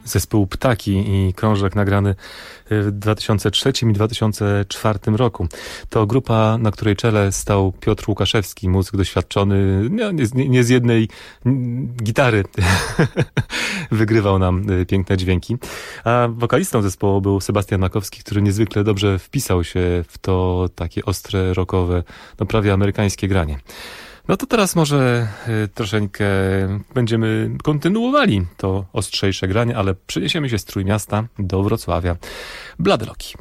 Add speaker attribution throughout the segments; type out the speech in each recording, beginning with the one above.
Speaker 1: Zespół Ptaki i krążek nagrany w 2003 i 2004 roku. To grupa, na której czele stał Piotr Łukaszewski, muzyk doświadczony, nie z jednej gitary wygrywał nam piękne dźwięki. A wokalistą zespołu był Sebastian Makowski, który niezwykle dobrze wpisał się w to takie ostre, rockowe, no prawie amerykańskie granie. No to teraz może troszeczkę będziemy kontynuowali to ostrzejsze granie, ale przeniesiemy się z Trójmiasta do Wrocławia. Blade Loki.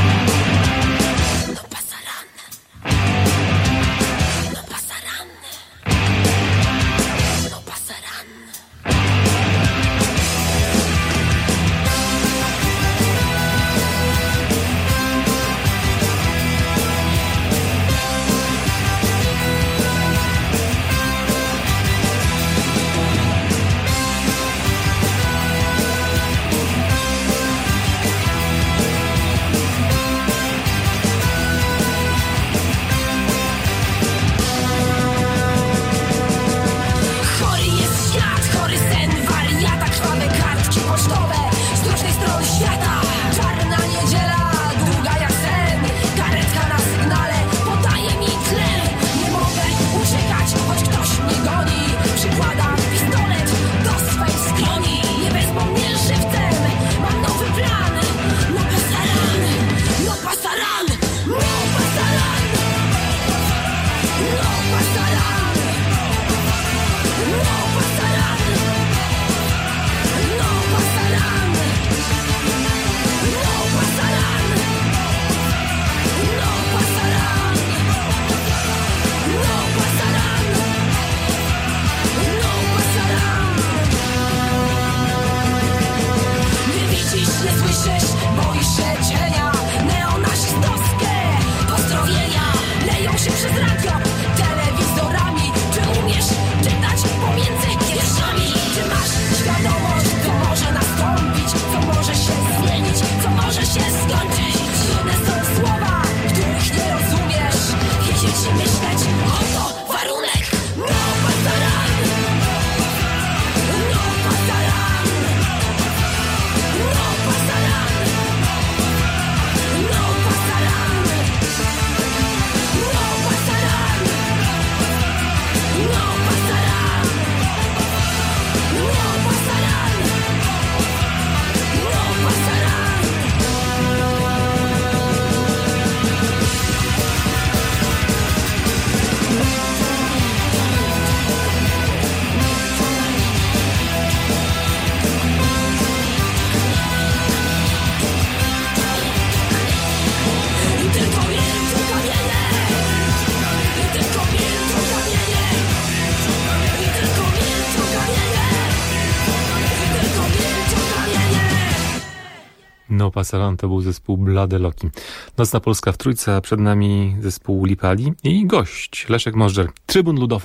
Speaker 1: No Pasaran to był zespół Blade Loki. Nocna Polska w Trójce, a przed nami zespół Lipali i gość Leszek Możdżer, Trybun Ludowy.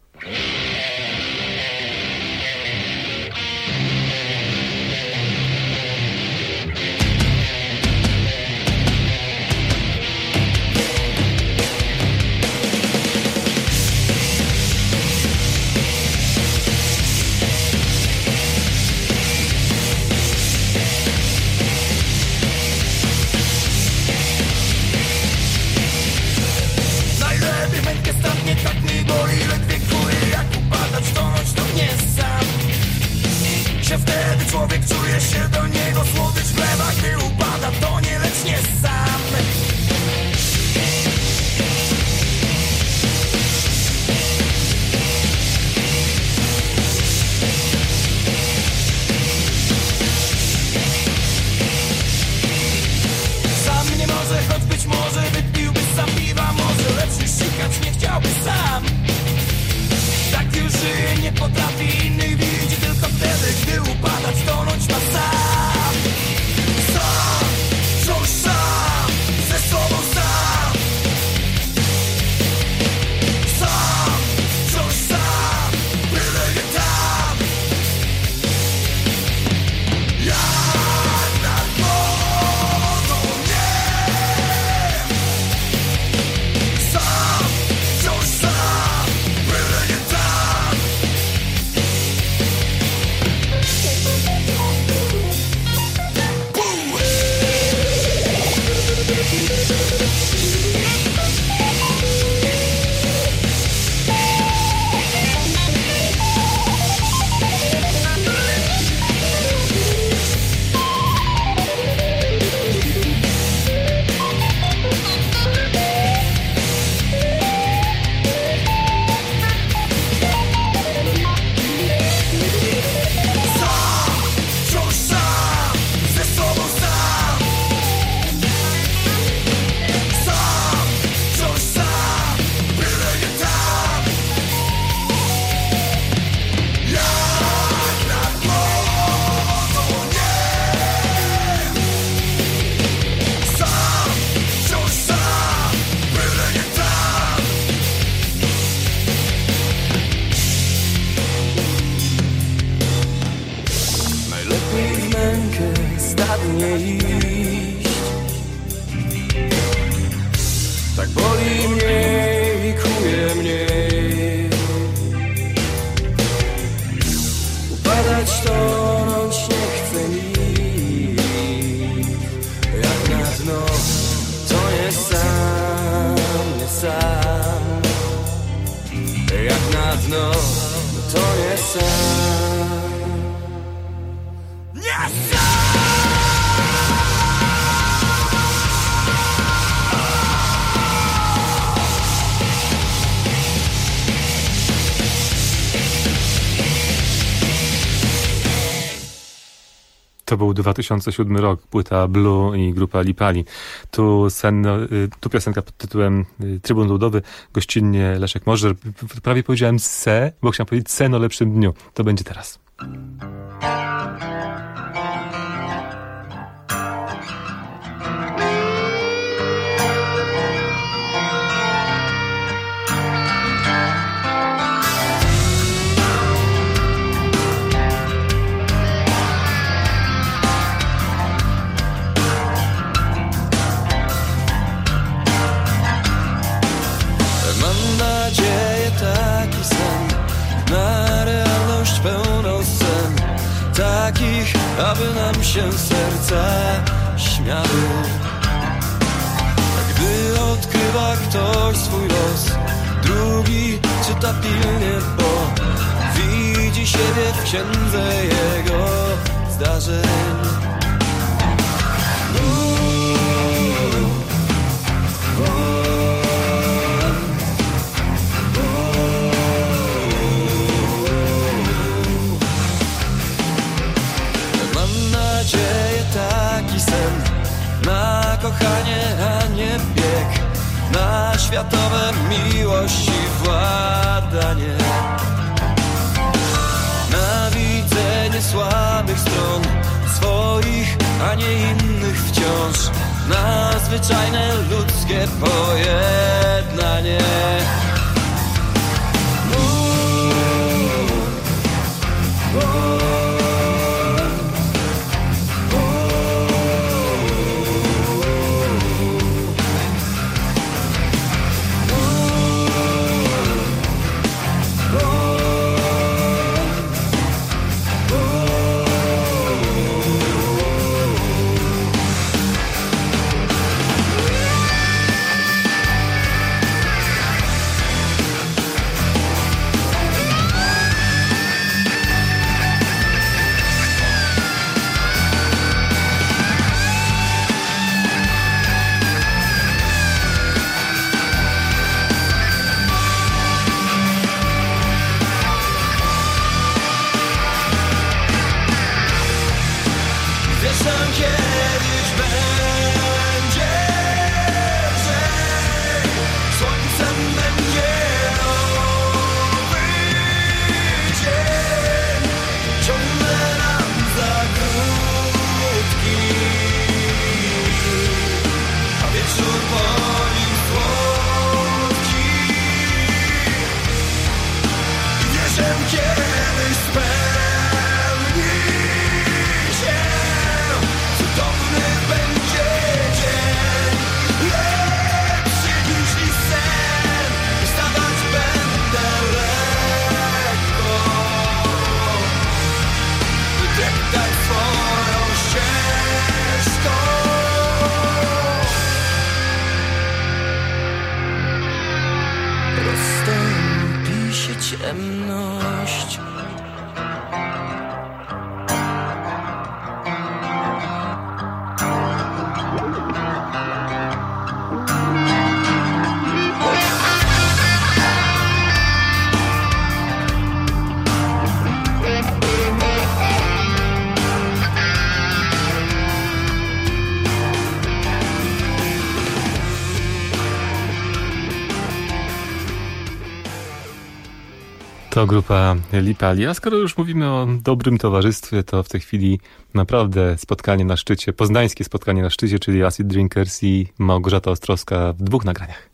Speaker 2: Człowiek czuje się do niego słodycz wlewa, gdy upada to nie, lecz nie sam. Sam nie może, choć być może wypiłby sam piwa, może, lecz już sikać nie chciałby sam. Tak już żyje, nie potrafi innych widzi, tylko wtedy, gdy upadać, tonąć ma sam. Co? nie iść. Tak boli mnie i kuje mnie. Upadać, tonąć nie chce nikt. Jak na dno, to nie sam, nie sam. Jak na dno, to nie sam. Nie sam!
Speaker 1: To był 2007 rok, płyta Blue i grupa Lipali. Tu piosenka pod tytułem Trybun Ludowy, gościnnie Leszek Możdżer. Prawie powiedziałem bo chciałem powiedzieć sen o lepszym dniu. To będzie teraz.
Speaker 2: Aby nam się serca śmiały. Gdy odkrywa ktoś swój los, drugi czyta pilnie, bo widzi siebie w księdze jego zdarzeń. Na kochanie, a nie bieg, na światowe miłości władanie, na widzenie słabych stron swoich, a nie innych wciąż, na zwyczajne ludzkie pojednanie. Ciemność.
Speaker 1: To grupa Lipali. A skoro już mówimy o dobrym towarzystwie, to w tej chwili naprawdę spotkanie na szczycie, poznańskie spotkanie na szczycie, czyli Acid Drinkers i Małgorzata Ostrowska w 2 nagraniach.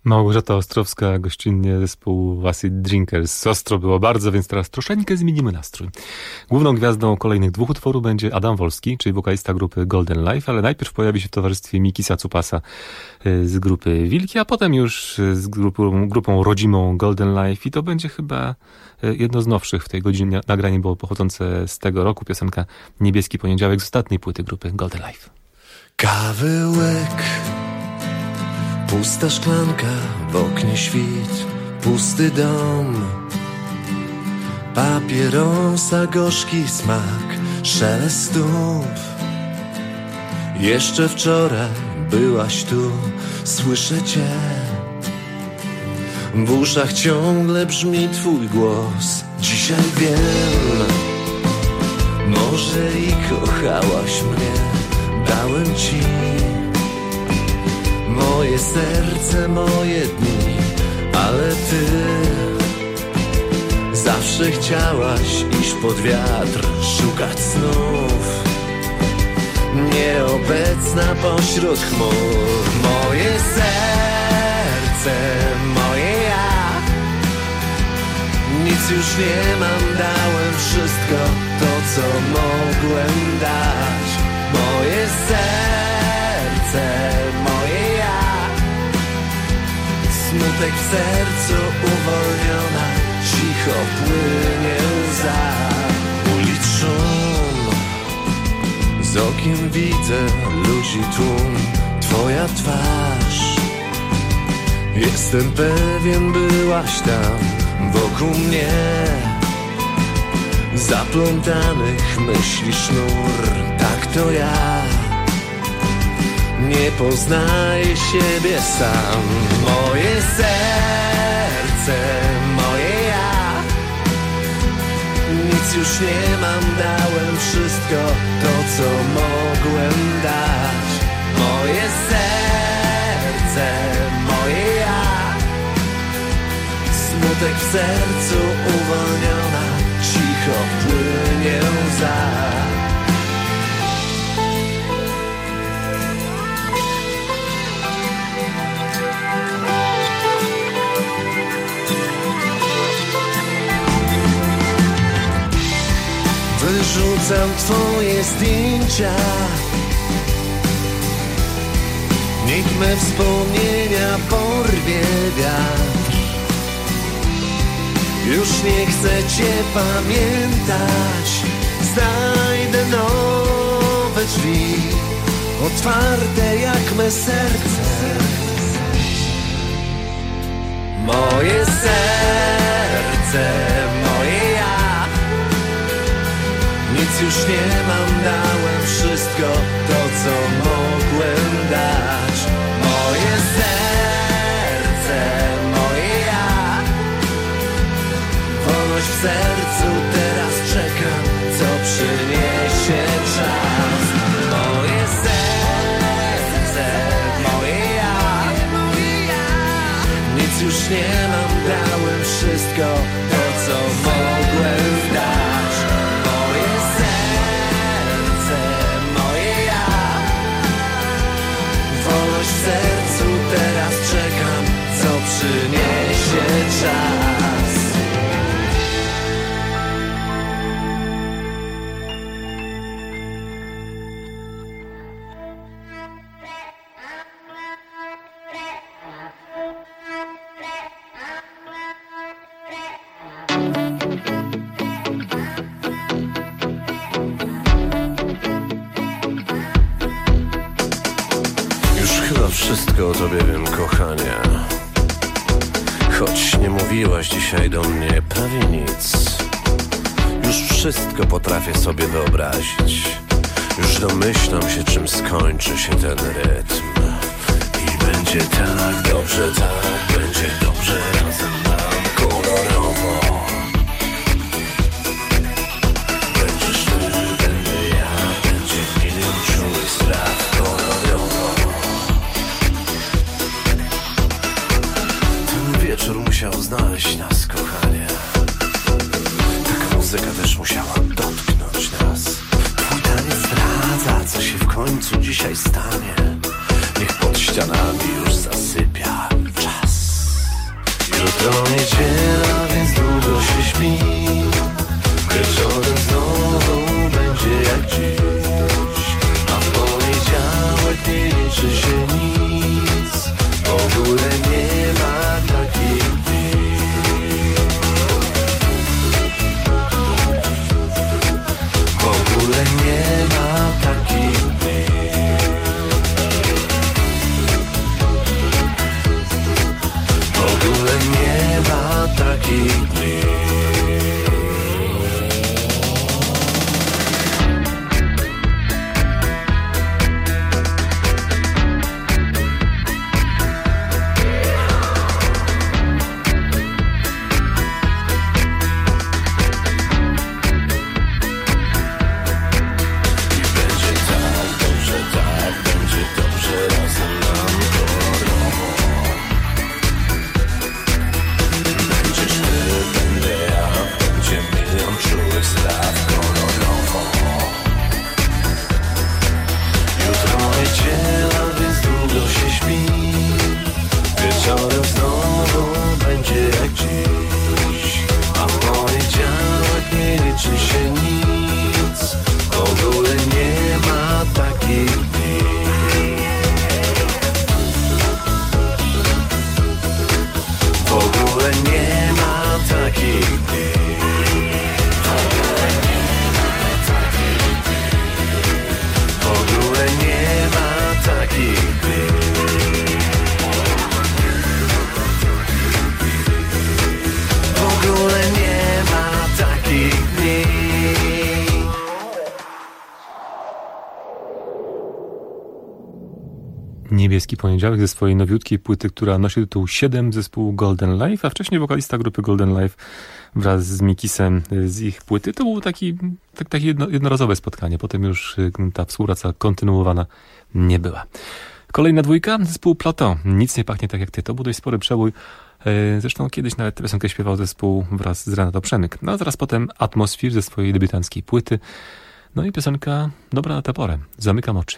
Speaker 1: Małgorzata Ostrowska, gościnnie zespół Acid Drinkers. Ostro było bardzo, więc teraz troszeczkę zmienimy nastrój. Główną gwiazdą kolejnych 2 utworów będzie Adam Wolski, czyli wokalista grupy Golden Life, ale najpierw pojawi się w towarzystwie Miki Sacupasa z grupy Wilki, a potem już z grupą rodzimą Golden Life i to będzie chyba jedno z nowszych w tej godzinie. Nagranie było pochodzące z tego roku, piosenka Niebieski Poniedziałek z ostatniej płyty grupy Golden Life.
Speaker 3: Kawy łyk, pusta szklanka, w oknie świt, pusty dom, papierosa, gorzki smak, szelest stóp. Jeszcze wczoraj byłaś tu, słyszę cię. W uszach ciągle brzmi twój głos. Dzisiaj wiem, może i kochałaś mnie, dałem ci moje serce, moje dni, ale ty zawsze chciałaś iść pod wiatr, szukać snów, nieobecna pośród chmur. Moje serce, moje ja, nic już nie mam, dałem wszystko to, co mogłem dać. Moje serce, moje ja, smutek w sercu, uwolniona, cicho płynie łza. Ulic szum, z okiem widzę ludzi tłum, twoja twarz. Jestem pewien, byłaś tam wokół mnie, zaplątanych myśli sznur. Tak to ja, nie poznaję siebie sam. Moje serce, moje ja, nic już nie mam, dałem wszystko to, co mogłem dać. Moje serce, moje ja, smutek w sercu, uwolniona, cicho płynie łza. Wyrzucam twoje zdjęcia, niech me wspomnienia porwie wiatr. Już nie chcę cię pamiętać, znajdę nowe drzwi, otwarte jak me serce. Moje serce, moje ja, nic już nie mam, dałem wszystko to, co mogłem dać. Moje serce, moje ja, wolność w sercu, teraz czekam, co przyniesie czas. Moje serce, moje ja, nic już nie mam, dałem wszystko to, co mogłem dać. Moje serce, moje ja, wolność w sercu, teraz czekam, co przyniesie czas. Wszystko o tobie wiem, kochanie, choć nie mówiłaś dzisiaj do mnie prawie nic. Już wszystko potrafię sobie wyobrazić, już domyślam się, czym skończy się ten rytm. I będzie tak dobrze, tak będzie dobrze, razem nam kolorowo. Będziesz ty, będę ja, będzie milion czułych spraw kolorowo. Wieczór musiał znaleźć nas, kochanie. Taka muzyka też musiała dotknąć nas. Twój taniec zdradza, co się w końcu dzisiaj stanie. Niech pod ścianami już zasypia czas. skończy się nic. W ogóle nie ma takich dni. W ogóle nie ma takich dni. W ogóle nie ma takich dni. W ogóle nie ma takich dni.
Speaker 1: Niebieski Poniedziałek ze swojej nowiutkiej płyty, która nosi tytuł 7, zespół Golden Life, a wcześniej wokalista grupy Golden Life wraz z Mikisem z ich płyty. To było takie jednorazowe spotkanie, potem już ta współpraca kontynuowana nie była. Kolejna dwójka, zespół Plateau. Nic nie pachnie tak jak ty. To był dość spory przebój. Zresztą kiedyś nawet tę piosenkę śpiewał zespół wraz z Renatą Przemyk. No a zaraz potem Atmosphere ze swojej debiutanckiej płyty. No i piosenka dobra na tę porę. Zamykam oczy.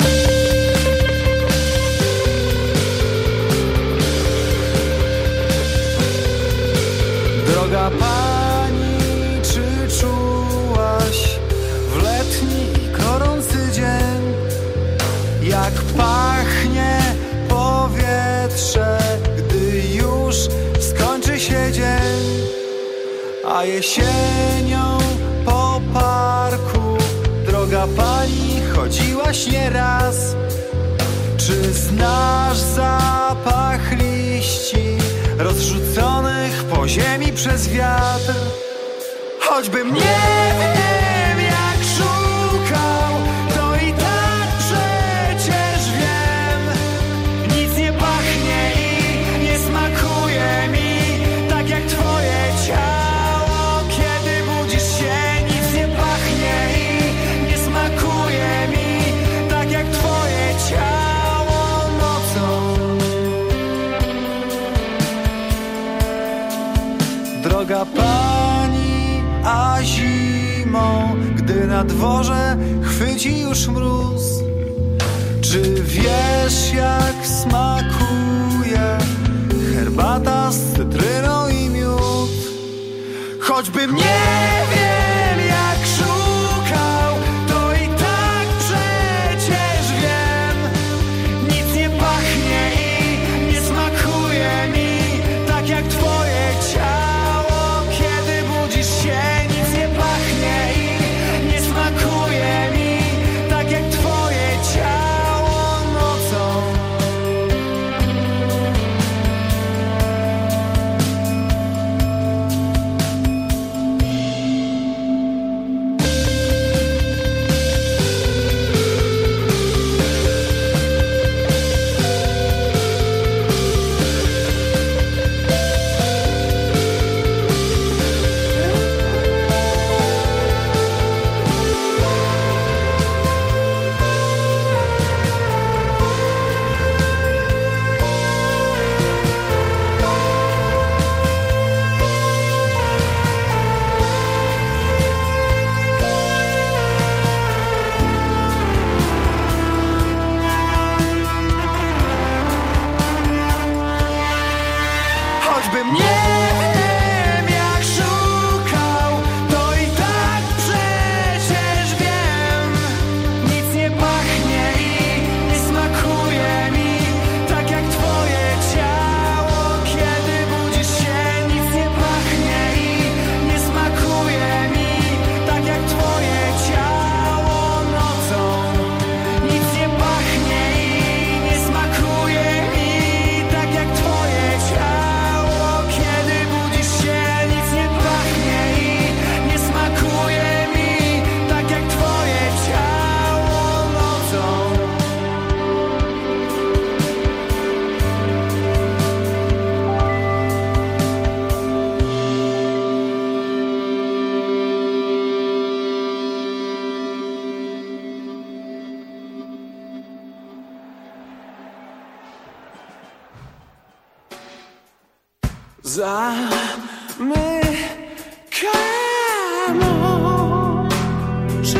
Speaker 2: Droga pani, czy czułaś w letni i gorący dzień, jak pachnie powietrze, gdy już skończy się dzień? A jesienią po parku, droga pani, chodziłaś nieraz. Czy znasz zapach liści rozrzuconych po ziemi przez wiatr? Choćbym nie wiem jak szukał, to i tak przecież wiem. Nic nie pachnie i nie smakuje mi tak jak twoje ciało, kiedy budzisz się. Nic nie pachnie i nie smakuje mi tak jak twoje ciało nocą. Droga pani, a zimą, gdy na dworze chwyci już mróz, czy wiesz jak smakuje herbata z cytryną i miód? Choćbym nie wiem jak szukał, to i tak przecież wiem. Nic nie pachnie i nie smakuje mi tak jak twoje ciało, kiedy budzisz się. Nic nie pachnie i nie smakuje mi tak jak twoje ciało nocą. Choćbym nie wiem jak szukał, to i tak przecież wiem. Nic nie pachnie i nie smakuje mi tak jak twoje ciało, kiedy budzisz się. Nic nie pachnie i nie smakuje mi tak jak twoje ciało nocą. Nic nie pachnie i nie smakuje mi tak jak twoje ciało, kiedy budzisz się. Nic nie pachnie i nie smakuje mi tak jak twoje ciało nocą. Zamykam oczy,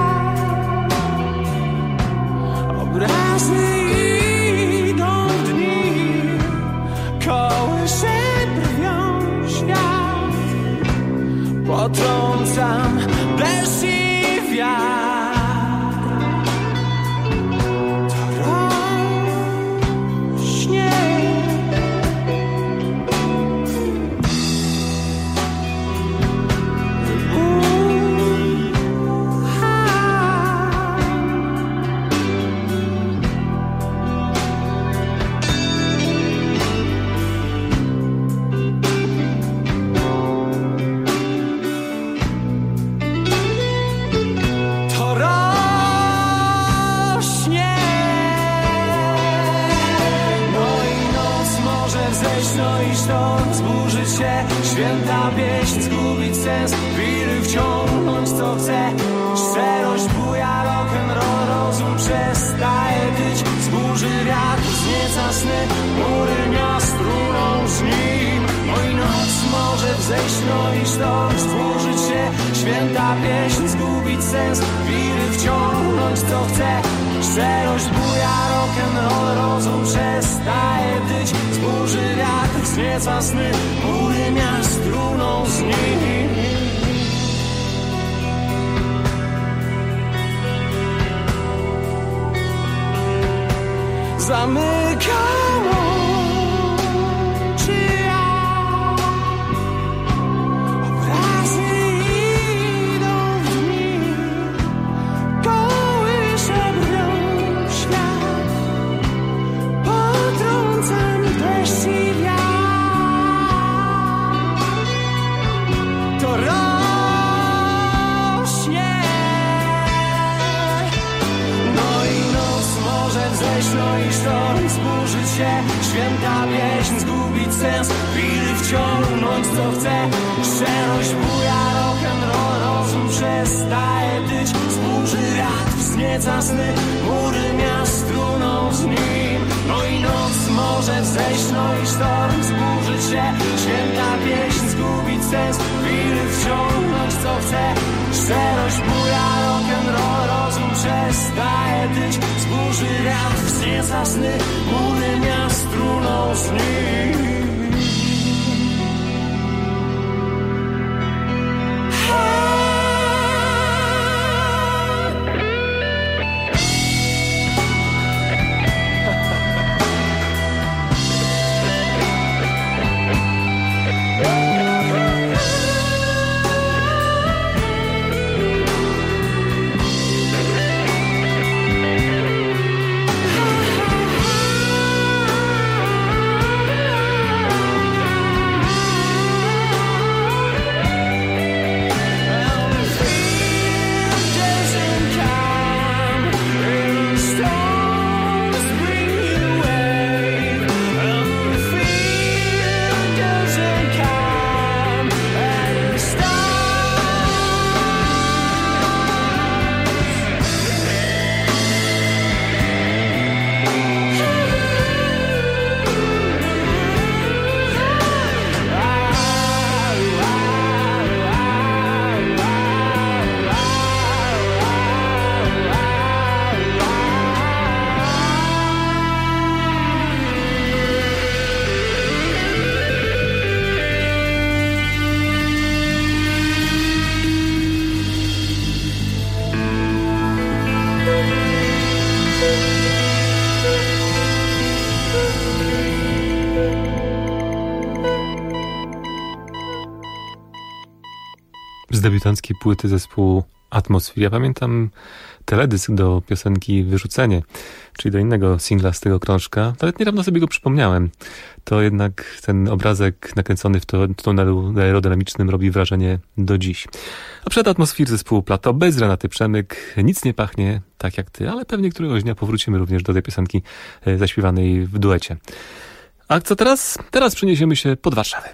Speaker 2: obrazny idą dni, kołysze brwią świat. Po potrącam deszcz i wiatr. To rośnie. Święta pieśń zgubić sens, wiry wciągnąć co chce. Szczerość buja rock'n'roll, rozum przestaje tyć. Zburzy wiatr, wznieca sny, mury miast runą z nim. No i noc może wzejść, no i sztorm zburzyć się. Święta pieśń zgubić sens, wiry wciągnąć co chce. Szczerość buja rock'n'roll, rozum przestaje tyć. Zburzy wiatr, wznieca sny, mury miast runą z nim. Zamykam oczy ja, obrazy idą w dni, kołysze brnią świat, potrącam deszcz i wiatr. To rośnie. No i noc może wzejść, no i sztorm zburzyć się. Święta pieśń zgubić sens, wiry wciągnąć co chce. Szczerość buja rock'n'roll, rozum przestaje tyć. Zburzy wiatr, wznieca sny, mury miast runą z nim. No i noc może wzejść, no i sztorm zburzyć się. Święta pieśń zgubić sens, wiry wciągnąć co chce. Szczerość buja rock'n'roll, rozum przestaje tyć. Zburzy wiatr, wznieca sny, mury miast runą z nim.
Speaker 1: Z debiutanckiej płyty zespołu Atmosphere. Ja pamiętam teledysk do piosenki Wyrzucenie, czyli do innego singla z tego krążka. Nawet niedawno sobie go przypomniałem. To jednak ten obrazek nakręcony w tunelu aerodynamicznym robi wrażenie do dziś. A przed Atmosphere zespołu Plateau, bez Renaty Przemyk, Nic nie pachnie tak jak ty, ale pewnie któregoś dnia powrócimy również do tej piosenki zaśpiewanej w duecie. A co teraz? Teraz przeniesiemy się pod Warszawę.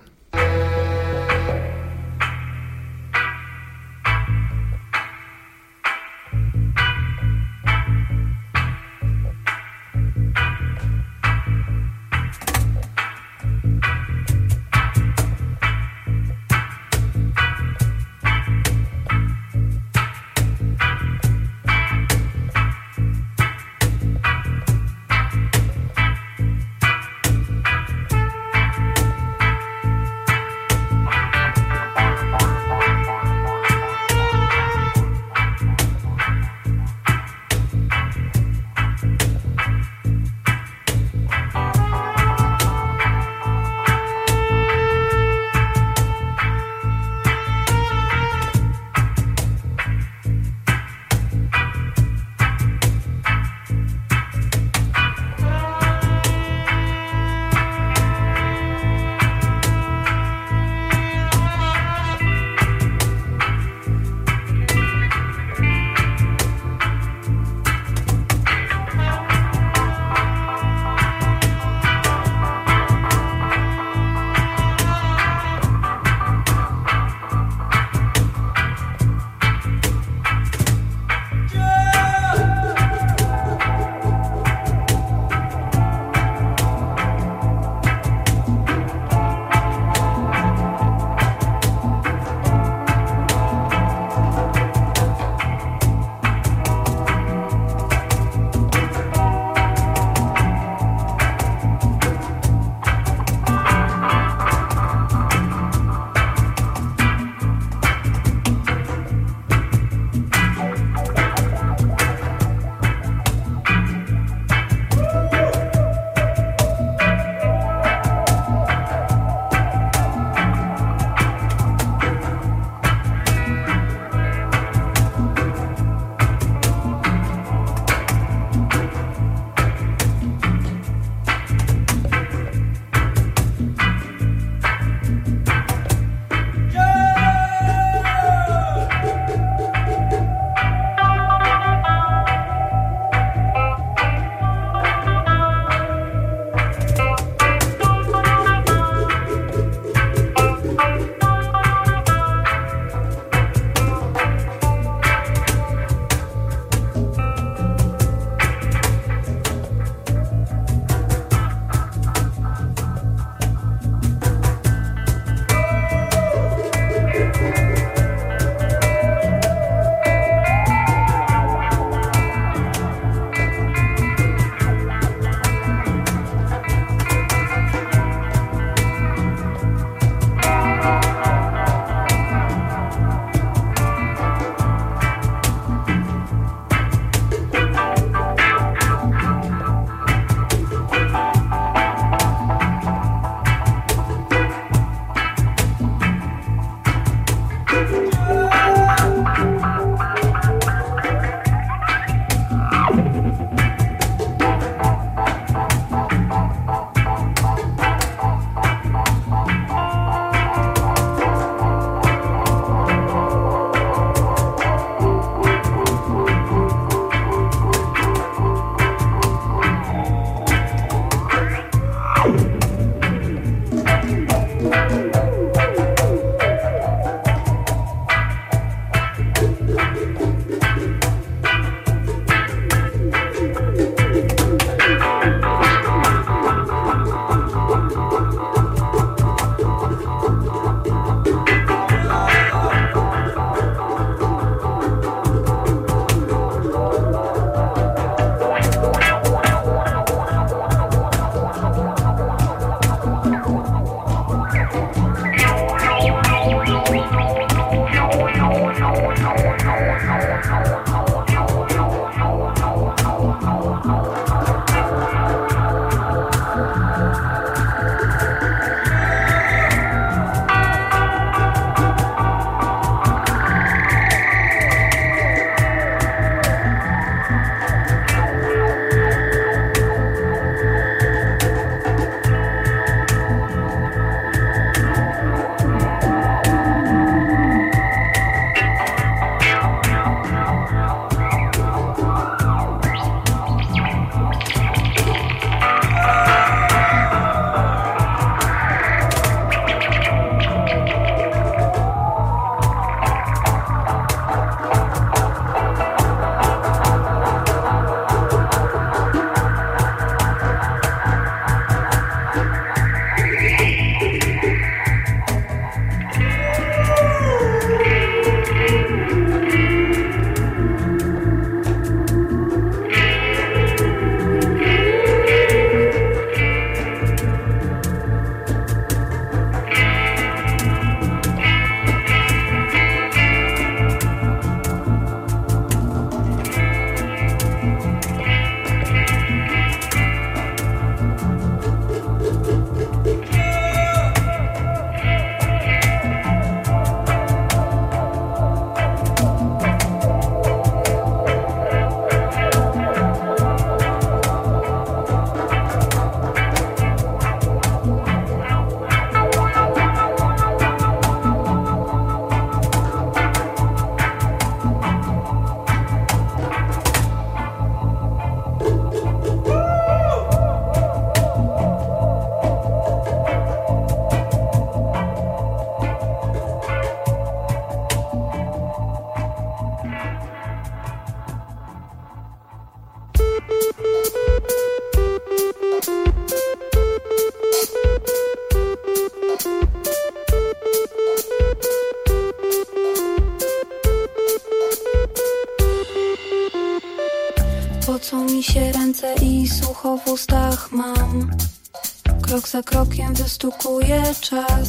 Speaker 4: Pocą mi się ręce i sucho w ustach mam. Krok za krokiem wystukuje czas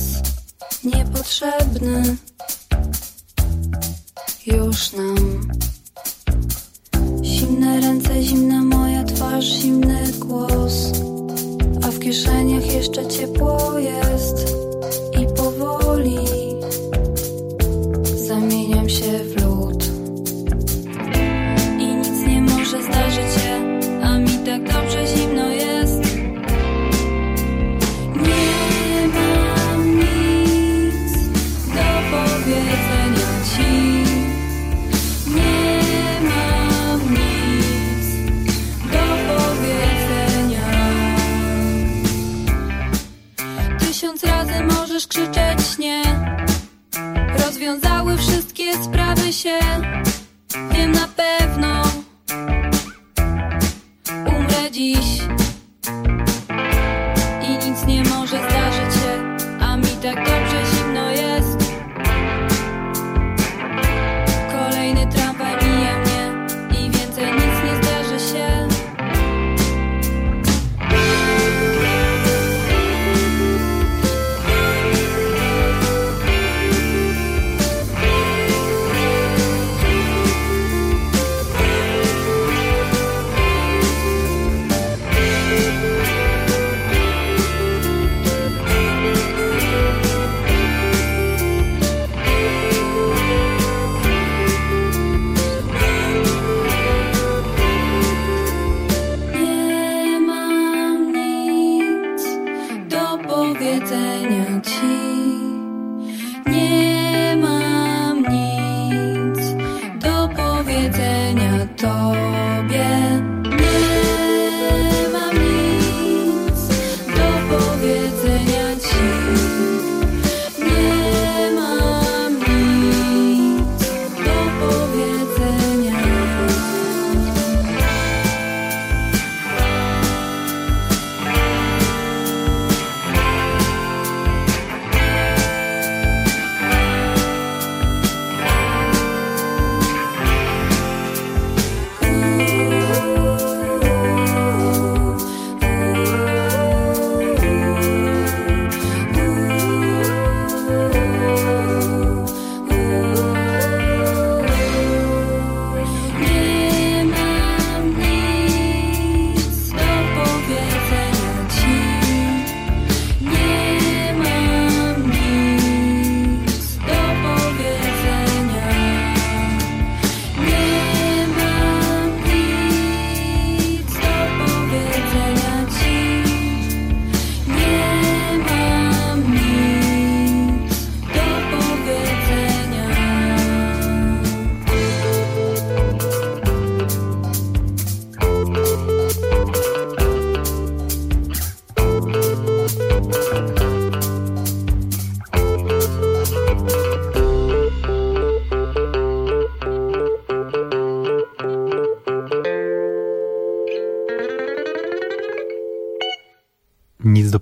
Speaker 4: niepotrzebny już nam. Zimne ręce, zimna moja twarz, zimny głos, a w kieszeniach jeszcze ciepło jest i powoli zamieniam się w lód. I nic nie może zdarzyć się, a mi tak dobrze zimno jest. Nie mam nic do powiedzenia ci. Nie mam nic do powiedzenia. 1000 razy możesz krzyczeć nie. Rozwiązały wszystkie sprawy się. Wiem na pewno, umrę dziś. I nic nie może zdarzyć się, a mi tak dobrze zimno jest. Kolejny tramwaj mija mnie i więcej nic nie zdarzy się. Nie mam nic do powiedzenia ci. Nie mam nic do powiedzenia tobie. Nie mam nic do powiedzenia ci. Nie mam nic do powiedzenia. Ooh.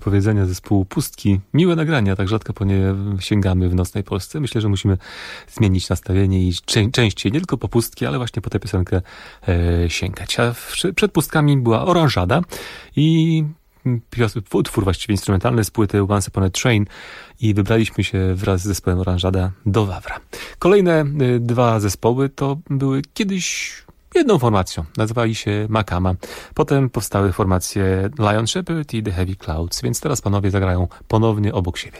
Speaker 1: powiedzenia zespołu Pustki. Miłe nagrania, tak rzadko po nie sięgamy w nocnej Polsce. Myślę, że musimy zmienić nastawienie i częściej, nie tylko po Pustki, ale właśnie po tę piosenkę sięgać. A przed Pustkami była Oranżada i utwór właściwie instrumentalny z płyty Once Upon a Train i wybraliśmy się wraz z zespołem Oranżada do Wawra. Kolejne dwa zespoły to były kiedyś jedną formacją. Nazywali się Makama. Potem powstały formacje Lion Shepherd i The Heavy Clouds, więc teraz panowie zagrają ponownie obok siebie.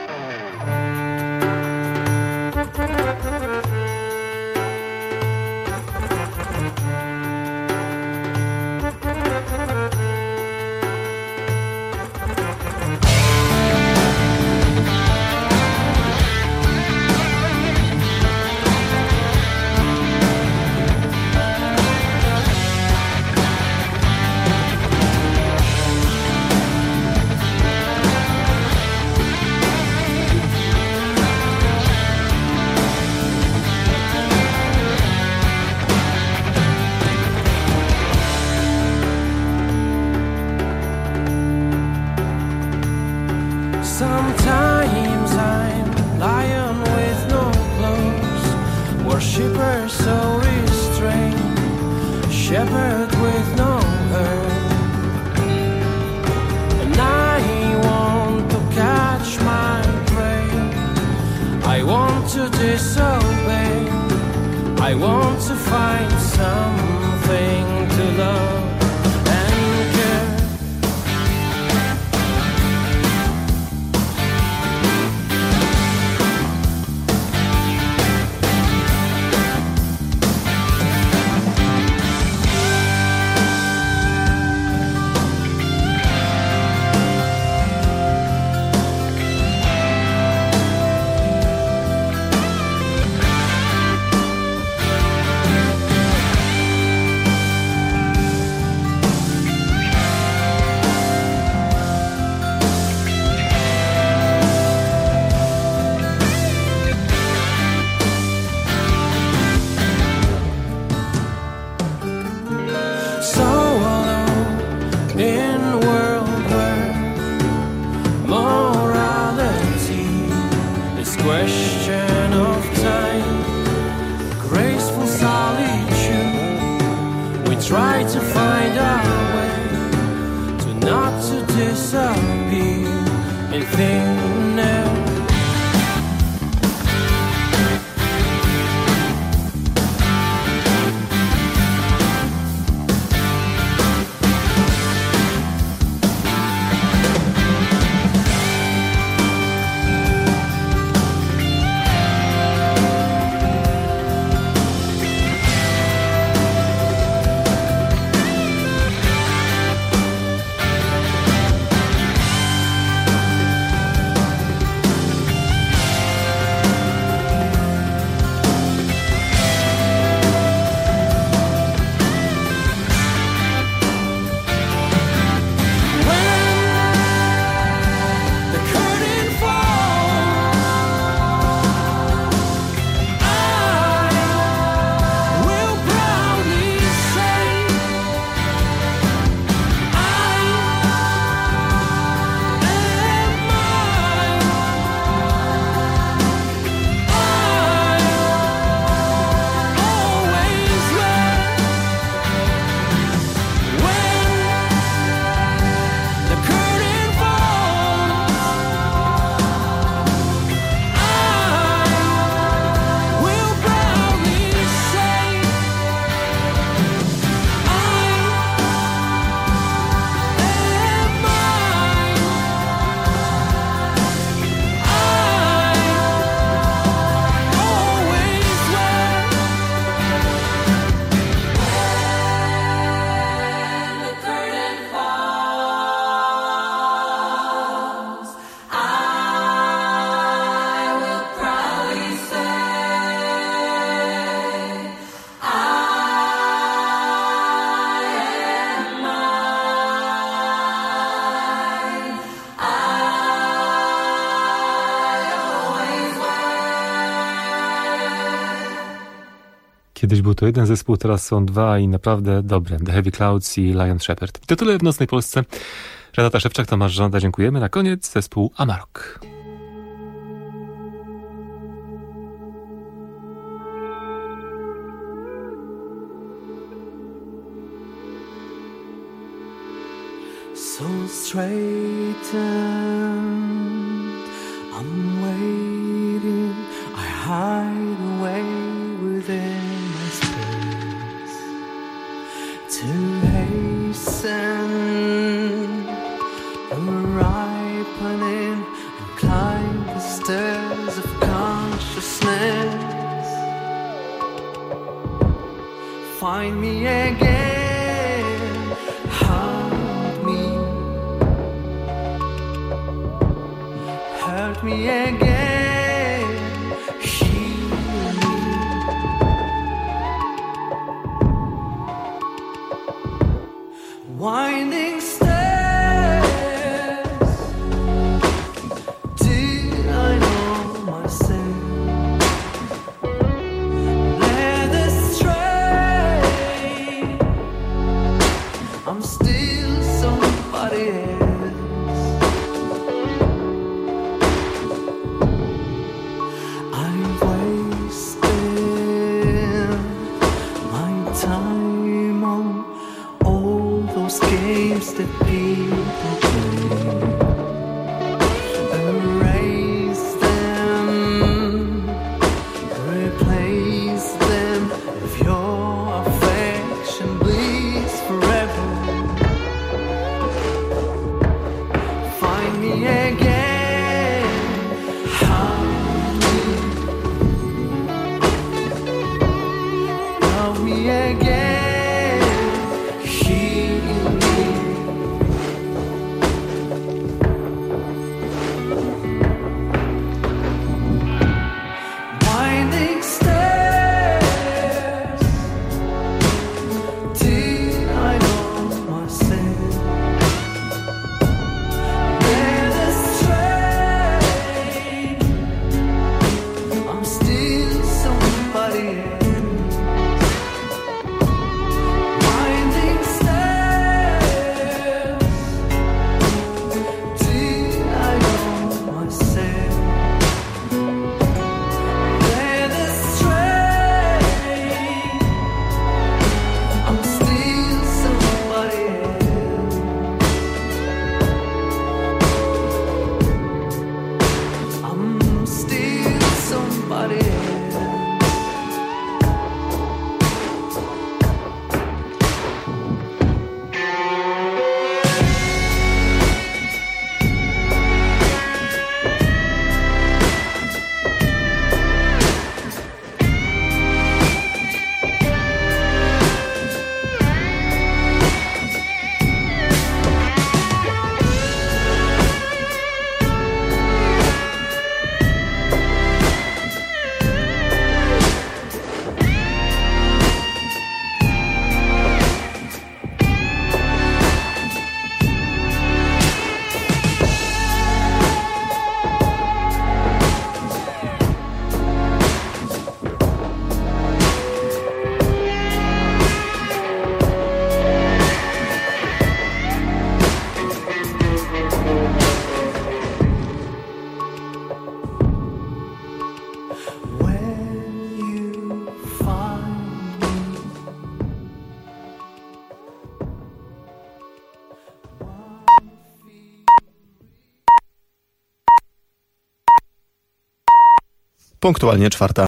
Speaker 2: Sometimes I'm lying with no clothes, worshipper so restrained, shepherd with no hurt. And I want to catch my prey, I want to disobey, I want to find something to love. Question of time, graceful solitude. We try to find our way to not to disappear in thin air.
Speaker 1: Kiedyś był to jeden zespół, teraz są dwa i naprawdę dobre. The Heavy Clouds i Lion Shepherd. To tyle w Nocnej Polsce. Renata Szewczak, Tomasz Żąda, dziękujemy. Na koniec zespół Amarok.
Speaker 2: So straightened, I'm waiting, I hide away within my space to hasten a ripening and climb the Find me again, hurt me again, heal me. Winding stairs, did I know myself? I'm still somebody else. I've wasted my time on all those games that people play. Erase them, replace them if your affection bleeds forever. Find me again, hug me, love me again, heal me. Winding stairs, did I know myself? I'm still somebody else. Winding stairs, did I know myself? Led astray, I'm still somebody else. I'm still somebody else.
Speaker 5: Punktualnie 4.